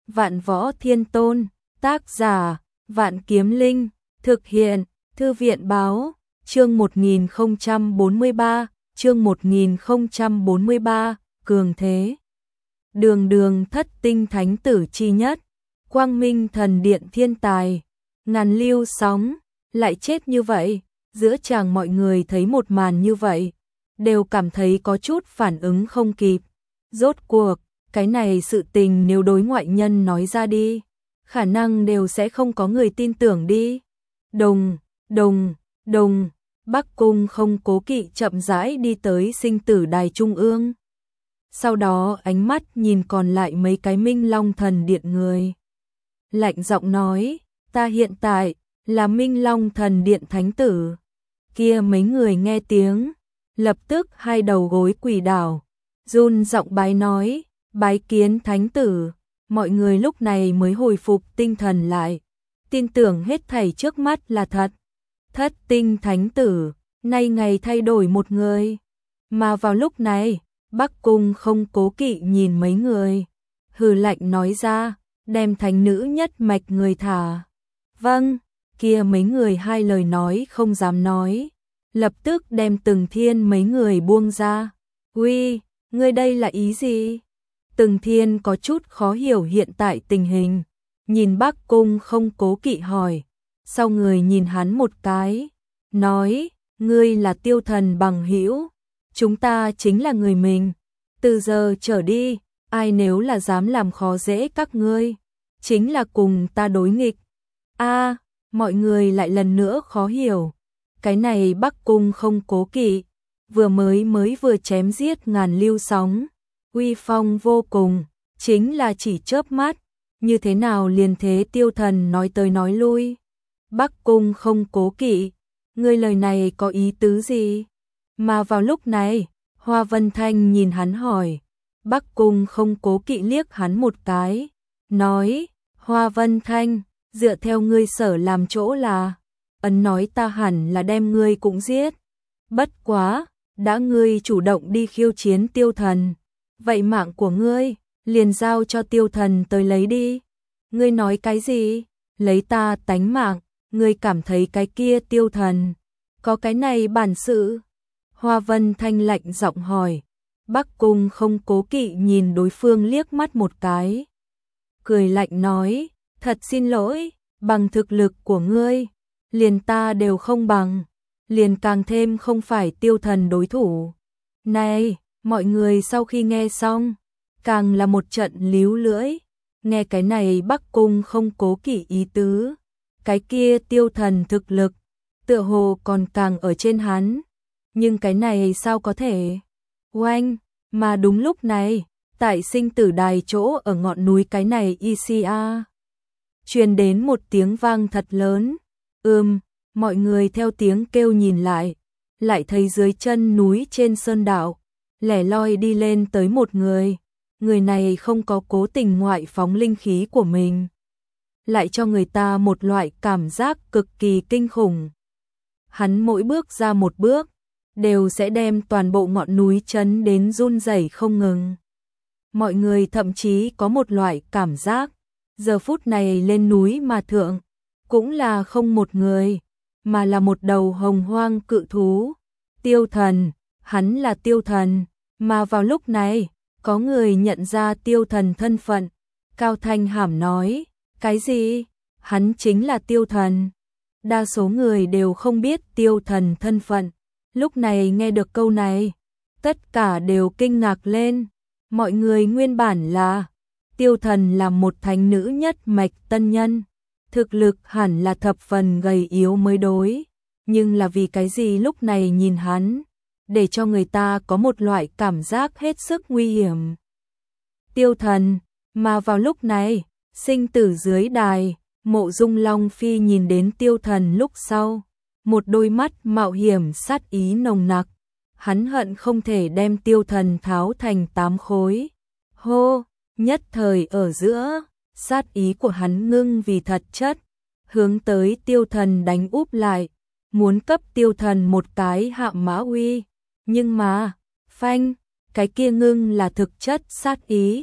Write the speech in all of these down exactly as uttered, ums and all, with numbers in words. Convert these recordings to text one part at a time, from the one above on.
Vạn Võ Thiên Tôn, tác giả, Vạn Kiếm Linh, thực hiện, Thư viện báo, chương một nghìn không trăm bốn mươi ba, chương một nghìn không trăm bốn mươi ba, cường thế. Đường đường thất tinh thánh tử chi nhất, quang minh thần điện thiên tài, ngàn lưu sóng, lại chết như vậy, giữa chàng mọi người thấy một màn như vậy, đều cảm thấy có chút phản ứng không kịp. Rốt cuộc, cái này sự tình nếu đối ngoại nhân nói ra đi, khả năng đều sẽ không có người tin tưởng đi. Đồng, đồng, đồng, Bắc Cung không cố kỵ chậm rãi đi tới sinh tử đài trung ương. Sau đó ánh mắt nhìn còn lại mấy cái Minh Long thần điện người. Lạnh giọng nói, ta hiện tại là Minh Long thần điện thánh tử. Kia mấy người nghe tiếng, lập tức hai đầu gối quỳ đảo, run giọng bái nói, bái kiến thánh tử. Mọi người lúc này mới hồi phục tinh thần lại, tin tưởng hết thảy trước mắt là thật. Thất tinh thánh tử, nay ngày thay đổi một người. Mà vào lúc này, Bắc Cung không cố kỵ nhìn mấy người, hừ lạnh nói ra, đem thánh nữ nhất mạch người thả. Vâng, kia mấy người hai lời nói không dám nói, lập tức đem Từng Thiên mấy người buông ra. Uy, ngươi đây là ý gì? Từng Thiên có chút khó hiểu hiện tại tình hình, nhìn Bắc Cung không cố kỵ hỏi, sau người nhìn hắn một cái, nói, ngươi là Tiêu Thần bằng hữu, chúng ta chính là người mình, từ giờ trở đi, ai nếu là dám làm khó dễ các ngươi, chính là cùng ta đối nghịch. A, mọi người lại lần nữa khó hiểu, cái này Bắc Cung không cố kỵ, vừa mới mới vừa chém giết ngàn lưu sóng, uy phong vô cùng, chính là chỉ chớp mắt, như thế nào liền thế Tiêu Thần nói tới nói lui. Bắc Cung không cố kỵ, ngươi lời này có ý tứ gì? Mà vào lúc này, Hoa Vân Thanh nhìn hắn hỏi, Bắc Cung không cố kỵ liếc hắn một cái, nói, Hoa Vân Thanh, dựa theo ngươi sở làm chỗ là, ấn nói ta hẳn là đem ngươi cũng giết. Bất quá, đã ngươi chủ động đi khiêu chiến Tiêu Thần, vậy mạng của ngươi, liền giao cho Tiêu Thần tới lấy đi. Ngươi nói cái gì? Lấy ta tánh mạng, ngươi cảm thấy cái kia Tiêu Thần có cái này bản sự? Hoa Vân Thanh lạnh giọng hỏi. Bắc Cung không cố kỵ nhìn đối phương liếc mắt một cái, cười lạnh nói, thật xin lỗi, bằng thực lực của ngươi, liền ta đều không bằng, liền càng thêm không phải Tiêu Thần đối thủ. Này, mọi người sau khi nghe xong, càng là một trận líu lưỡi, nghe cái này Bắc Cung không cố kỵ ý tứ, cái kia Tiêu Thần thực lực, tựa hồ còn càng ở trên hắn, nhưng cái này sao có thể? Oanh, mà đúng lúc này, tại sinh tử đài chỗ ở ngọn núi cái này Isia, truyền đến một tiếng vang thật lớn, ừm, mọi người theo tiếng kêu nhìn lại, lại thấy dưới chân núi trên sơn đạo, lẻ loi đi lên tới một người, người này không có cố tình ngoại phóng linh khí của mình, lại cho người ta một loại cảm giác cực kỳ kinh khủng. Hắn mỗi bước ra một bước, đều sẽ đem toàn bộ ngọn núi chấn đến run rẩy không ngừng. Mọi người thậm chí có một loại cảm giác, giờ phút này lên núi mà thượng, cũng là không một người, mà là một đầu hồng hoang cự thú. Tiêu Thần, hắn là Tiêu Thần, mà vào lúc này, có người nhận ra Tiêu Thần thân phận, cao thanh hàm nói, cái gì? Hắn chính là Tiêu Thần. Đa số người đều không biết Tiêu Thần thân phận, lúc này nghe được câu này, tất cả đều kinh ngạc lên. Mọi người nguyên bản là, Tiêu Thần là một thánh nữ nhất mạch tân nhân, thực lực hẳn là thập phần gầy yếu mới đối, nhưng là vì cái gì lúc này nhìn hắn, để cho người ta có một loại cảm giác hết sức nguy hiểm. Tiêu Thần, mà vào lúc này, sinh tử dưới đài, Mộ Dung Long Phi nhìn đến Tiêu Thần lúc sau, một đôi mắt mạo hiểm sát ý nồng nặc, hắn hận không thể đem Tiêu Thần tháo thành tám khối. Hô, nhất thời ở giữa, sát ý của hắn ngưng vì thật chất, hướng tới Tiêu Thần đánh úp lại, muốn cấp Tiêu Thần một cái hạ mã uy, nhưng mà, phanh, cái kia ngưng là thực chất sát ý,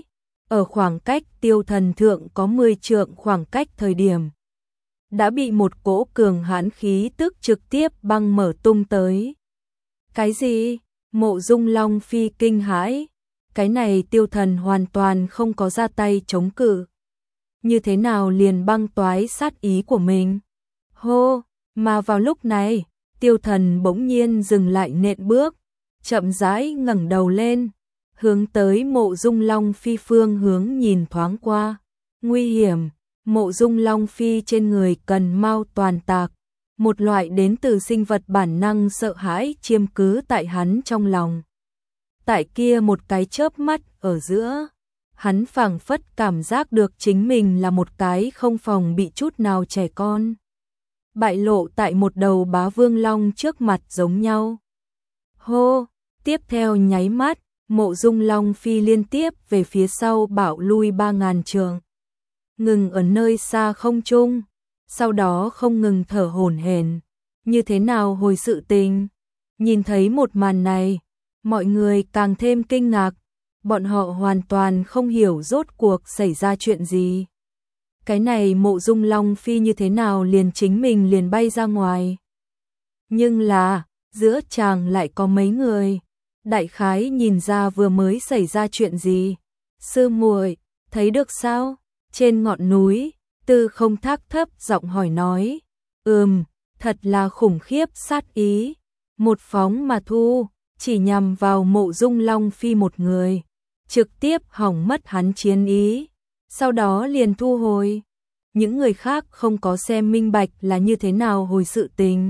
ở khoảng cách Tiêu Thần thượng có mười trượng khoảng cách thời điểm, đã bị một cỗ cường hãn khí tức trực tiếp băng mở tung tới. Cái gì? Mộ Dung Long Phi kinh hãi, cái này Tiêu Thần hoàn toàn không có ra tay chống cự. Như thế nào liền băng toái sát ý của mình? Hô, mà vào lúc này, Tiêu Thần bỗng nhiên dừng lại nện bước, chậm rãi ngẩng đầu lên, hướng tới Mộ Dung Long Phi phương hướng nhìn thoáng qua. Nguy hiểm, Mộ Dung Long Phi trên người cần mau toàn tạc, một loại đến từ sinh vật bản năng sợ hãi chiếm cứ tại hắn trong lòng. Tại kia một cái chớp mắt ở giữa, hắn phảng phất cảm giác được chính mình là một cái không phòng bị chút nào trẻ con, bại lộ tại một đầu bá vương long trước mặt giống nhau. Hô, tiếp theo nháy mắt, Mộ Dung Long Phi liên tiếp về phía sau bạo lui ba ngàn trượng, ngừng ở nơi xa không trung, sau đó không ngừng thở hổn hển. Như thế nào hồi sự tình? Nhìn thấy một màn này, mọi người càng thêm kinh ngạc, bọn họ hoàn toàn không hiểu rốt cuộc xảy ra chuyện gì. Cái này Mộ Dung Long Phi như thế nào liền chính mình liền bay ra ngoài. Nhưng là, giữa chàng lại có mấy người, đại khái nhìn ra vừa mới xảy ra chuyện gì. Sư muội, thấy được sao? Trên ngọn núi, Tư Không Thác thấp giọng hỏi nói. Ừm, thật là khủng khiếp sát ý. Một phóng mà thu, chỉ nhằm vào Mộ Dung Long Phi một người, trực tiếp hỏng mất hắn chiến ý, sau đó liền thu hồi. Những người khác không có xem minh bạch là như thế nào hồi sự tình.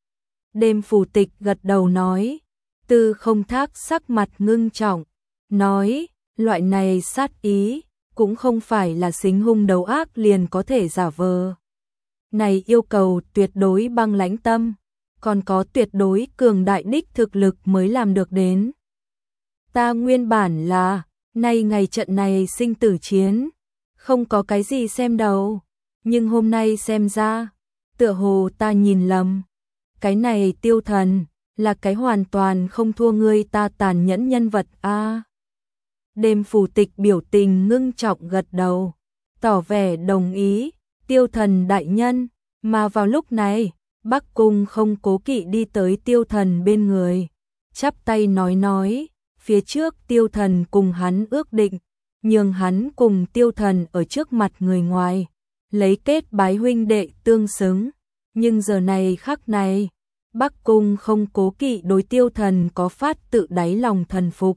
Đêm Phù Tịch gật đầu nói. Tư Không Thác sắc mặt ngưng trọng, nói, loại này sát ý, cũng không phải là xính hung đầu ác liền có thể giả vờ. Này yêu cầu tuyệt đối băng lãnh tâm, còn có tuyệt đối cường đại đích thực lực mới làm được đến. Ta nguyên bản là, nay ngày trận này sinh tử chiến, không có cái gì xem đầu, nhưng hôm nay xem ra, tựa hồ ta nhìn lầm. Cái này Tiêu Thần, là cái hoàn toàn không thua ngươi ta tàn nhẫn nhân vật a. À, Đêm Phù Tịch biểu tình ngưng trọng gật đầu, tỏ vẻ đồng ý. Tiêu Thần đại nhân, mà vào lúc này, Bắc Cung không cố kỵ đi tới Tiêu Thần bên người, chắp tay nói nói, phía trước Tiêu Thần cùng hắn ước định, nhường hắn cùng Tiêu Thần ở trước mặt người ngoài, lấy kết bái huynh đệ tương xứng, nhưng giờ này khắc này, Bắc Cung không cố kỵ đối Tiêu Thần có phát tự đáy lòng thần phục.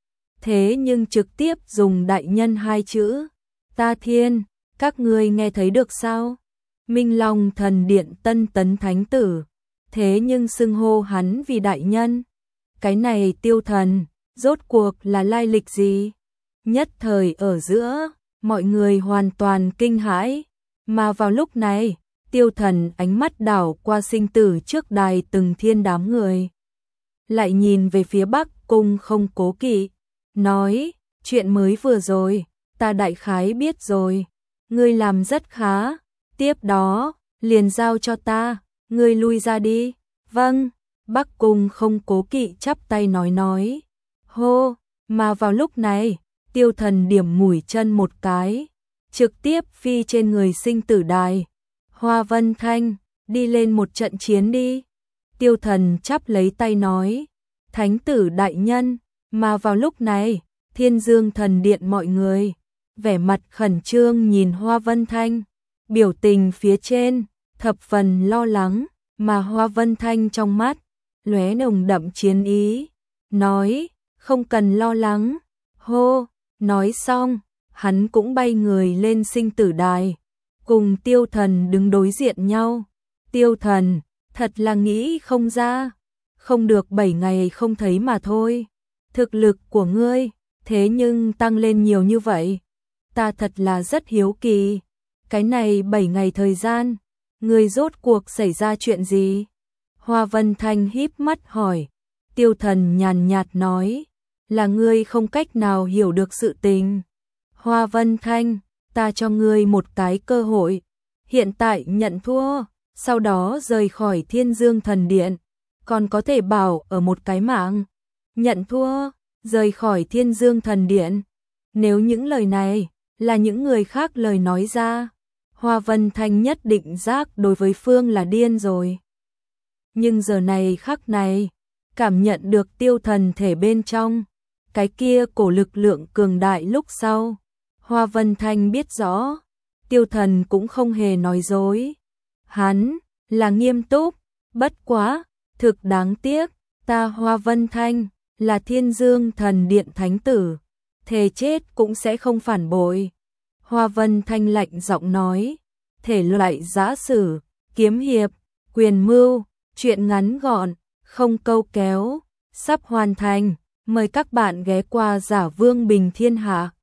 Thế nhưng trực tiếp dùng đại nhân hai chữ, Ta Thiên, các ngươi nghe thấy được sao? Minh Long Thần Điện Tân Tấn Thánh Tử, thế nhưng xưng hô hắn vì đại nhân. Cái này Tiêu Thần, rốt cuộc là lai lịch gì? Nhất thời ở giữa, mọi người hoàn toàn kinh hãi, mà vào lúc này, Tiêu Thần ánh mắt đảo qua sinh tử trước đài từng thiên đám người. Lại nhìn về phía Bắc Cung không cố kỵ, nói, chuyện mới vừa rồi, ta đại khái biết rồi, ngươi làm rất khá, tiếp đó, liền giao cho ta, ngươi lui ra đi. Vâng, Bắc Cung không cố kỵ chắp tay nói nói. Hô, mà vào lúc này, Tiêu Thần điểm mũi chân một cái, trực tiếp phi trên người sinh tử đài. Hoa Vân Thanh, đi lên một trận chiến đi. Tiêu Thần chắp lấy tay nói. Thánh tử đại nhân, mà vào lúc này, Thiên Dương Thần Điện mọi người, vẻ mặt khẩn trương nhìn Hoa Vân Thanh, biểu tình phía trên, thập phần lo lắng, mà Hoa Vân Thanh trong mắt, lóe nồng đậm chiến ý, nói, không cần lo lắng, hô, nói xong, hắn cũng bay người lên sinh tử đài, cùng Tiêu Thần đứng đối diện nhau. Tiêu Thần, thật là nghĩ không ra, không được bảy ngày không thấy mà thôi, thực lực của ngươi, thế nhưng tăng lên nhiều như vậy, ta thật là rất hiếu kỳ, cái này bảy ngày thời gian, ngươi rốt cuộc xảy ra chuyện gì? Hoa Vân Thanh híp mắt hỏi. Tiêu Thần nhàn nhạt nói, là ngươi không cách nào hiểu được sự tình. Hoa Vân Thanh, ta cho ngươi một cái cơ hội, hiện tại nhận thua, sau đó rời khỏi Thiên Dương Thần Điện, còn có thể bảo ở một cái mạng. Nhận thua, rời khỏi Thiên Dương Thần Điện. Nếu những lời này là những người khác lời nói ra, Hoa Vân Thanh nhất định giác đối với Phương là điên rồi. Nhưng giờ này khắc này, cảm nhận được tiêu thần thể bên trong, cái kia cổ lực lượng cường đại lúc sau. Hoa Vân Thanh biết rõ, tiêu thần cũng không hề nói dối. Hắn là nghiêm túc, bất quá, thực đáng tiếc, ta Hoa Vân Thanh là Thiên Dương Thần Điện Thánh Tử, thề chết cũng sẽ không phản bội. Hoa Vân Thanh lạnh giọng nói, thể loại giã sử, kiếm hiệp, quyền mưu, chuyện ngắn gọn, không câu kéo, sắp hoàn thành, mời các bạn ghé qua Giả Vương Bình Thiên Hạ.